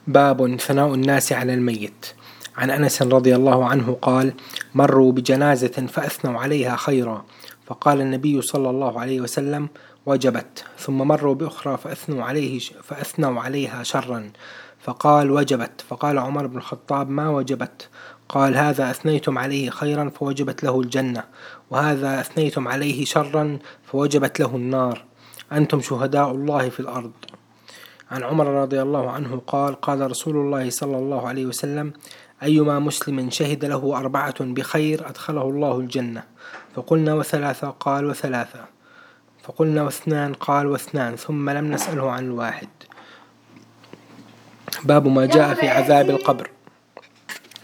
باب ثناء الناس على الميت. عن أنس رضي الله عنه قال: مروا بجنازة فأثنوا عليها خيرا، فقال النبي صلى الله عليه وسلم: وجبت. ثم مروا بأخرى فأثنوا عليها شرا، فقال: وجبت. فقال عمر بن الخطاب: ما وجبت؟ قال: هذا أثنيتم عليه خيرا فوجبت له الجنة، وهذا أثنيتم عليه شرا فوجبت له النار، أنتم شهداء الله في الأرض. عن عمر رضي الله عنه قال: قال رسول الله صلى الله عليه وسلم: أيما مسلم شهد له 4 بخير أدخله الله الجنة. فقلنا: وثلاثة؟ قال: وثلاثة. فقلنا: واثنان؟ قال: و2. ثم لم نسأله عن الواحد. باب ما جاء في عذاب القبر.